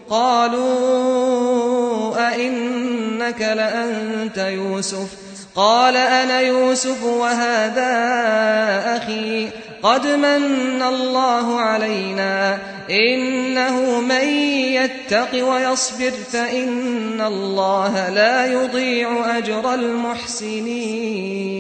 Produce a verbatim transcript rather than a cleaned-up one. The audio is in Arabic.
قالوا أئنك لأنت يوسف قال أنا يوسف وهذا أخي قد من الله علينا إنه من يتق ويصبر فإن الله لا يضيع أجر المحسنين.